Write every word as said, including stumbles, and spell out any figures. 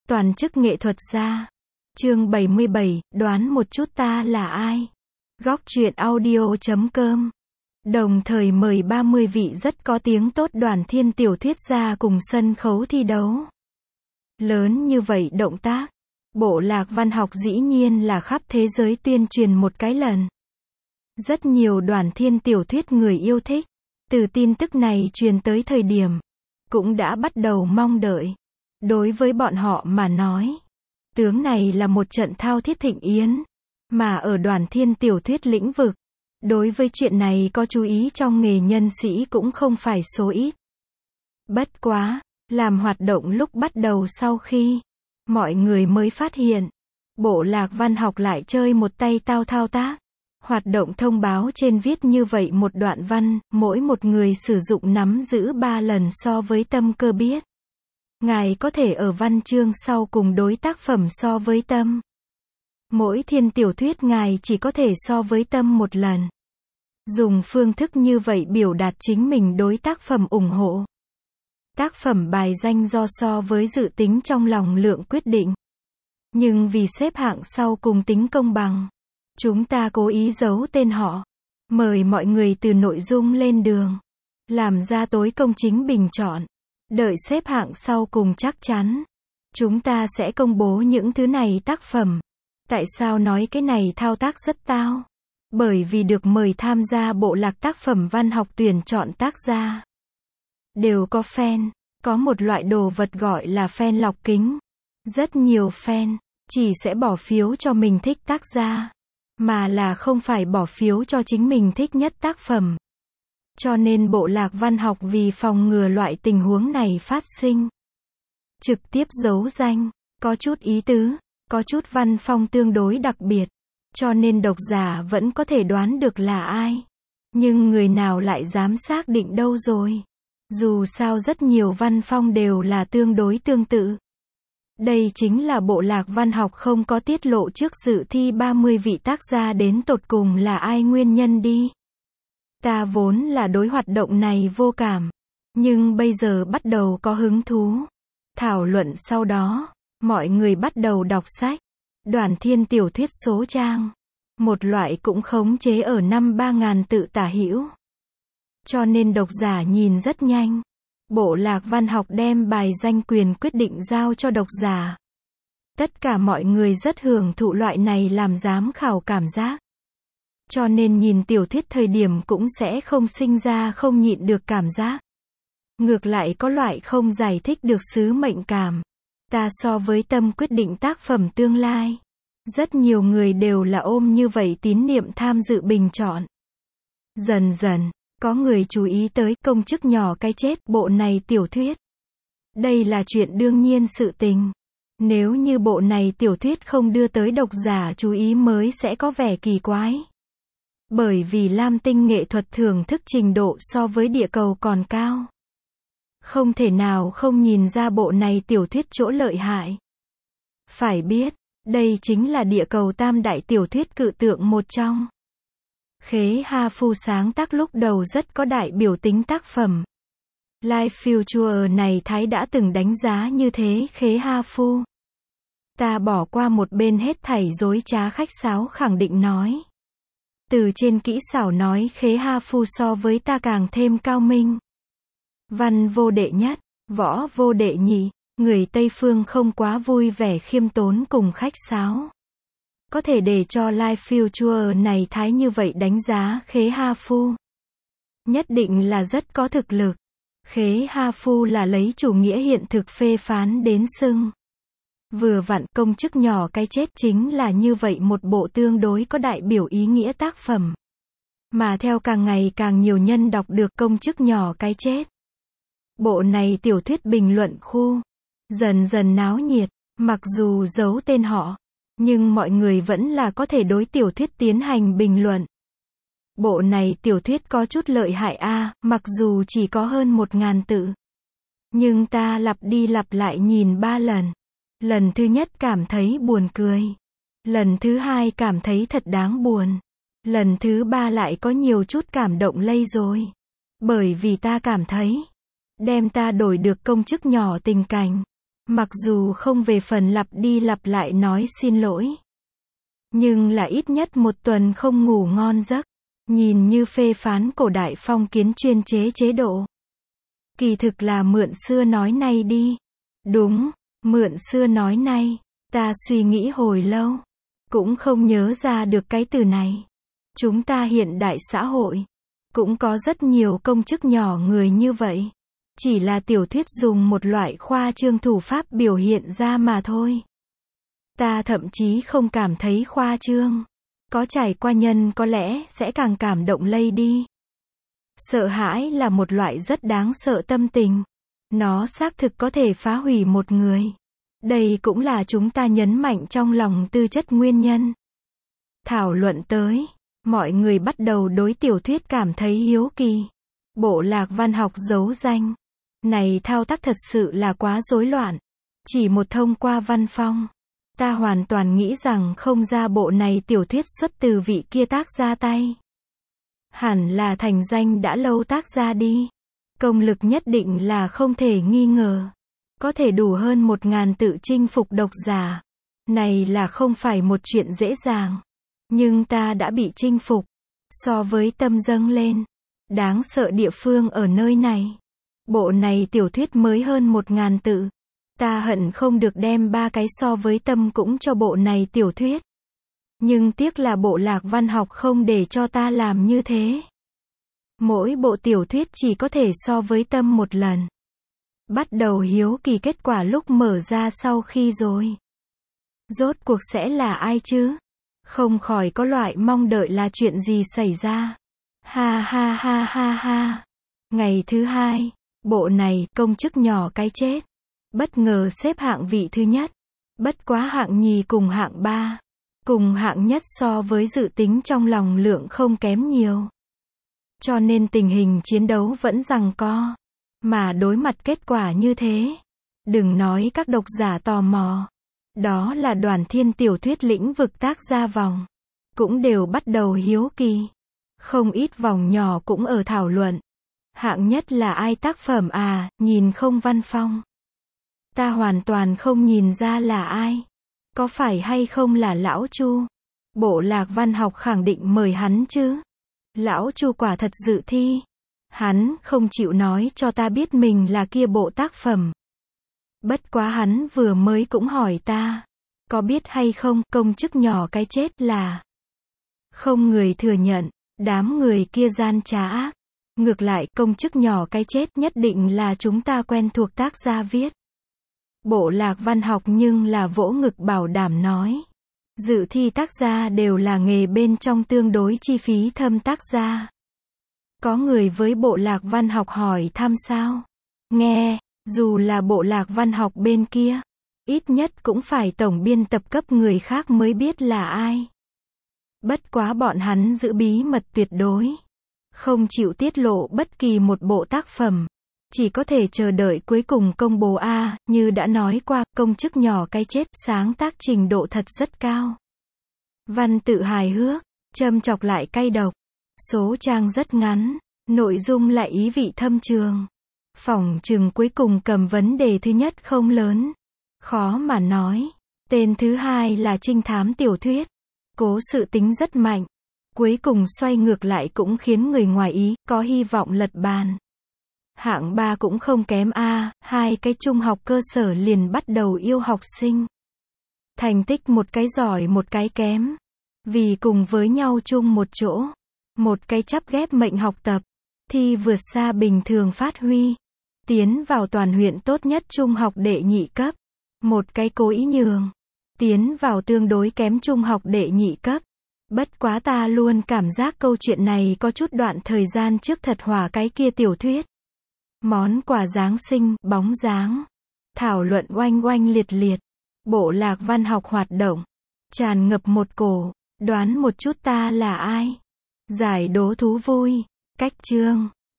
Toàn chức nghệ thuật gia. Chương bảy mươi bảy, đoán một chút ta là ai? Góc truyện audio chấm com. Đồng thời mời ba mươi vị rất có tiếng tốt đoàn thiên tiểu thuyết gia cùng sân khấu thi đấu. Lớn như vậy động tác. Bộ lạc văn học dĩ nhiên là khắp thế giới tuyên truyền một cái lần. Rất nhiều đoàn thiên tiểu thuyết người yêu thích. Từ tin tức này truyền tới thời điểm, cũng đã bắt đầu mong đợi. Đối với bọn họ mà nói, tướng này là một trận thao thiết thịnh yến. Mà ở đoàn thiên tiểu thuyết lĩnh vực, đối với chuyện này có chú ý trong nghề nhân sĩ cũng không phải số ít. Bất quá, làm hoạt động lúc bắt đầu sau khi mọi người mới phát hiện, bộ lạc văn học lại chơi một tay tao thao tác. Hoạt động thông báo trên viết như vậy một đoạn văn, mỗi một người sử dụng nắm giữ ba lần so với tâm cơ biết. Ngài có thể ở văn chương sau cùng đối tác phẩm so với tâm. Mỗi thiên tiểu thuyết ngài chỉ có thể so với tâm một lần. Dùng phương thức như vậy biểu đạt chính mình đối tác phẩm ủng hộ. Tác phẩm bài danh do so với dự tính trong lòng lượng quyết định. Nhưng vì xếp hạng sau cùng tính công bằng, chúng ta cố ý giấu tên họ. Mời mọi người từ nội dung lên đường. Làm ra tối công chính bình chọn. Đợi xếp hạng sau cùng chắc chắn. Chúng ta sẽ công bố những thứ này tác phẩm. Tại sao nói cái này thao tác rất tao? Bởi vì được mời tham gia bộ lạc tác phẩm văn học tuyển chọn tác gia. Đều có fan. Có một loại đồ vật gọi là fan lọc kính. Rất nhiều fan chỉ sẽ bỏ phiếu cho mình thích tác gia, mà là không phải bỏ phiếu cho chính mình thích nhất tác phẩm. Cho nên bộ lạc văn học vì phòng ngừa loại tình huống này phát sinh, trực tiếp giấu danh, có chút ý tứ, có chút văn phong tương đối đặc biệt, cho nên độc giả vẫn có thể đoán được là ai. Nhưng người nào lại dám xác định đâu rồi? Dù sao rất nhiều văn phong đều là tương đối tương tự. Đây chính là bộ lạc văn học không có tiết lộ trước dự thi ba mươi vị tác gia đến tột cùng là ai nguyên nhân đi. Ta vốn là đối hoạt động này vô cảm, nhưng bây giờ bắt đầu có hứng thú. Thảo luận sau đó, mọi người bắt đầu đọc sách. Đoàn thiên tiểu thuyết số trang, một loại cũng khống chế ở năm ba ngàn tự tả hữu. Cho nên độc giả nhìn rất nhanh. Bộ lạc văn học đem bài danh quyền quyết định giao cho độc giả. Tất cả mọi người rất hưởng thụ loại này làm giám khảo cảm giác. Cho nên nhìn tiểu thuyết thời điểm cũng sẽ không sinh ra không nhịn được cảm giác. Ngược lại có loại không giải thích được sứ mệnh cảm. Ta so với tâm quyết định tác phẩm tương lai. Rất nhiều người đều là ôm như vậy tín niệm tham dự bình chọn. Dần dần, có người chú ý tới công chức nhỏ cái chết bộ này tiểu thuyết. Đây là chuyện đương nhiên sự tình. Nếu như bộ này tiểu thuyết không đưa tới độc giả chú ý mới sẽ có vẻ kỳ quái. Bởi vì Lam Tinh nghệ thuật thưởng thức trình độ so với địa cầu còn cao. Không thể nào không nhìn ra bộ này tiểu thuyết chỗ lợi hại. Phải biết, đây chính là địa cầu tam đại tiểu thuyết cự tượng một trong. Khế Ha Phu sáng tác lúc đầu rất có đại biểu tính tác phẩm. Life Future này Thái đã từng đánh giá như thế Khế Ha Phu. Ta bỏ qua một bên hết thảy dối trá khách sáo khẳng định nói. Từ trên kỹ xảo nói Khế Ha Phu so với ta càng thêm cao minh. Văn vô đệ nhất, võ vô đệ nhị, người Tây Phương không quá vui vẻ khiêm tốn cùng khách sáo. Có thể để cho Life Future này Thái như vậy đánh giá Khế Ha Phu. Nhất định là rất có thực lực. Khế Ha Phu là lấy chủ nghĩa hiện thực phê phán đến xưng. Vừa vặn công chức nhỏ cái chết chính là như vậy một bộ tương đối có đại biểu ý nghĩa tác phẩm. Mà theo càng ngày càng nhiều nhân đọc được công chức nhỏ cái chết. Bộ này tiểu thuyết bình luận khu dần dần náo nhiệt, mặc dù giấu tên họ. Nhưng mọi người vẫn là có thể đối tiểu thuyết tiến hành bình luận. Bộ này tiểu thuyết có chút lợi hại a, à, mặc dù chỉ có hơn một ngàn tự. Nhưng ta lặp đi lặp lại nhìn ba lần. Lần thứ nhất cảm thấy buồn cười. Lần thứ hai cảm thấy thật đáng buồn. Lần thứ ba lại có nhiều chút cảm động lây rồi. Bởi vì ta cảm thấy, đem ta đổi được công chức nhỏ tình cảnh. Mặc dù không về phần lặp đi lặp lại nói xin lỗi, nhưng là ít nhất một tuần không ngủ ngon giấc, nhìn như phê phán cổ đại phong kiến chuyên chế chế độ. Kỳ thực là mượn xưa nói nay đi. Đúng, mượn xưa nói nay. Ta suy nghĩ hồi lâu, cũng không nhớ ra được cái từ này. Chúng ta hiện đại xã hội, cũng có rất nhiều công chức nhỏ người như vậy. Chỉ là tiểu thuyết dùng một loại khoa trương thủ pháp biểu hiện ra mà thôi. Ta thậm chí không cảm thấy khoa trương. Có trải qua nhân có lẽ sẽ càng cảm động lây đi. Sợ hãi là một loại rất đáng sợ tâm tình. Nó xác thực có thể phá hủy một người. Đây cũng là chúng ta nhấn mạnh trong lòng tư chất nguyên nhân. Thảo luận tới, mọi người bắt đầu đối tiểu thuyết cảm thấy hiếu kỳ. Bộ lạc văn học giấu danh. Này thao tác thật sự là quá rối loạn. Chỉ một thông qua văn phong. Ta hoàn toàn nghĩ rằng không ra bộ này tiểu thuyết xuất từ vị kia tác gia tay. Hẳn là thành danh đã lâu tác gia đi. Công lực nhất định là không thể nghi ngờ. Có thể đủ hơn một ngàn tự chinh phục độc giả. Này là không phải một chuyện dễ dàng. Nhưng ta đã bị chinh phục. So với tâm dâng lên. Đáng sợ địa phương ở nơi này. Bộ này tiểu thuyết mới hơn một ngàn tự. Ta hận không được đem ba cái so với tâm cũng cho bộ này tiểu thuyết. Nhưng tiếc là bộ lạc văn học không để cho ta làm như thế. Mỗi bộ tiểu thuyết chỉ có thể so với tâm một lần. Bắt đầu hiếu kỳ kết quả lúc mở ra sau khi rồi. Rốt cuộc sẽ là ai chứ? Không khỏi có loại mong đợi là chuyện gì xảy ra. Ha ha ha ha ha. Ngày thứ hai, bộ này, công chức nhỏ cái chết. Bất ngờ xếp hạng vị thứ nhất. Bất quá hạng nhì cùng hạng ba. Cùng hạng nhất so với dự tính trong lòng lượng không kém nhiều. Cho nên tình hình chiến đấu vẫn giằng co. Mà đối mặt kết quả như thế. Đừng nói các độc giả tò mò. Đó là đoàn thiên tiểu thuyết lĩnh vực tác gia vòng. Cũng đều bắt đầu hiếu kỳ. Không ít vòng nhỏ cũng ở thảo luận. Hạng nhất là ai tác phẩm à, nhìn không văn phong. Ta hoàn toàn không nhìn ra là ai. Có phải hay không là Lão Chu? Bộ lạc văn học khẳng định mời hắn chứ. Lão Chu quả thật dự thi. Hắn không chịu nói cho ta biết mình là kia bộ tác phẩm. Bất quá hắn vừa mới cũng hỏi ta. Có biết hay không, công chức nhỏ cái chết là. Không người thừa nhận. Đám người kia gian trá ác. Ngược lại, công chức nhỏ cái chết nhất định là chúng ta quen thuộc tác gia viết. Bộ lạc văn học nhưng là vỗ ngực bảo đảm nói. Dự thi tác gia đều là nghề bên trong tương đối chi phí thâm tác gia. Có người với bộ lạc văn học hỏi thăm sao? Nghe, dù là bộ lạc văn học bên kia, ít nhất cũng phải tổng biên tập cấp người khác mới biết là ai. Bất quá bọn hắn giữ bí mật tuyệt đối. Không chịu tiết lộ bất kỳ một bộ tác phẩm. Chỉ có thể chờ đợi cuối cùng công bố a, như đã nói qua, công chức nhỏ cái chết, sáng tác trình độ thật rất cao. Văn tự hài hước, châm chọc lại cay độc. Số trang rất ngắn, nội dung lại ý vị thâm trường. Phỏng chừng cuối cùng cầm vấn đề thứ nhất không lớn. Khó mà nói. Tên thứ hai là trinh thám tiểu thuyết. Cố sự tính rất mạnh. Cuối cùng xoay ngược lại cũng khiến người ngoài ý, có hy vọng lật bàn. Hạng ba cũng không kém a, hai cái trung học cơ sở liền bắt đầu yêu học sinh. Thành tích một cái giỏi một cái kém. Vì cùng với nhau chung một chỗ. Một cái chắp ghép mệnh học tập. Thi vượt xa bình thường phát huy. Tiến vào toàn huyện tốt nhất trung học đệ nhị cấp. Một cái cố ý nhường. Tiến vào tương đối kém trung học đệ nhị cấp. Bất quá ta luôn cảm giác câu chuyện này có chút đoạn thời gian trước thật hòa cái kia tiểu thuyết. Món quà Giáng sinh, bóng dáng. Thảo luận oanh oanh liệt liệt. Bộ lạc văn học hoạt động. Tràn ngập một cổ. Đoán một chút ta là ai? Giải đố thú vui. Cách chương.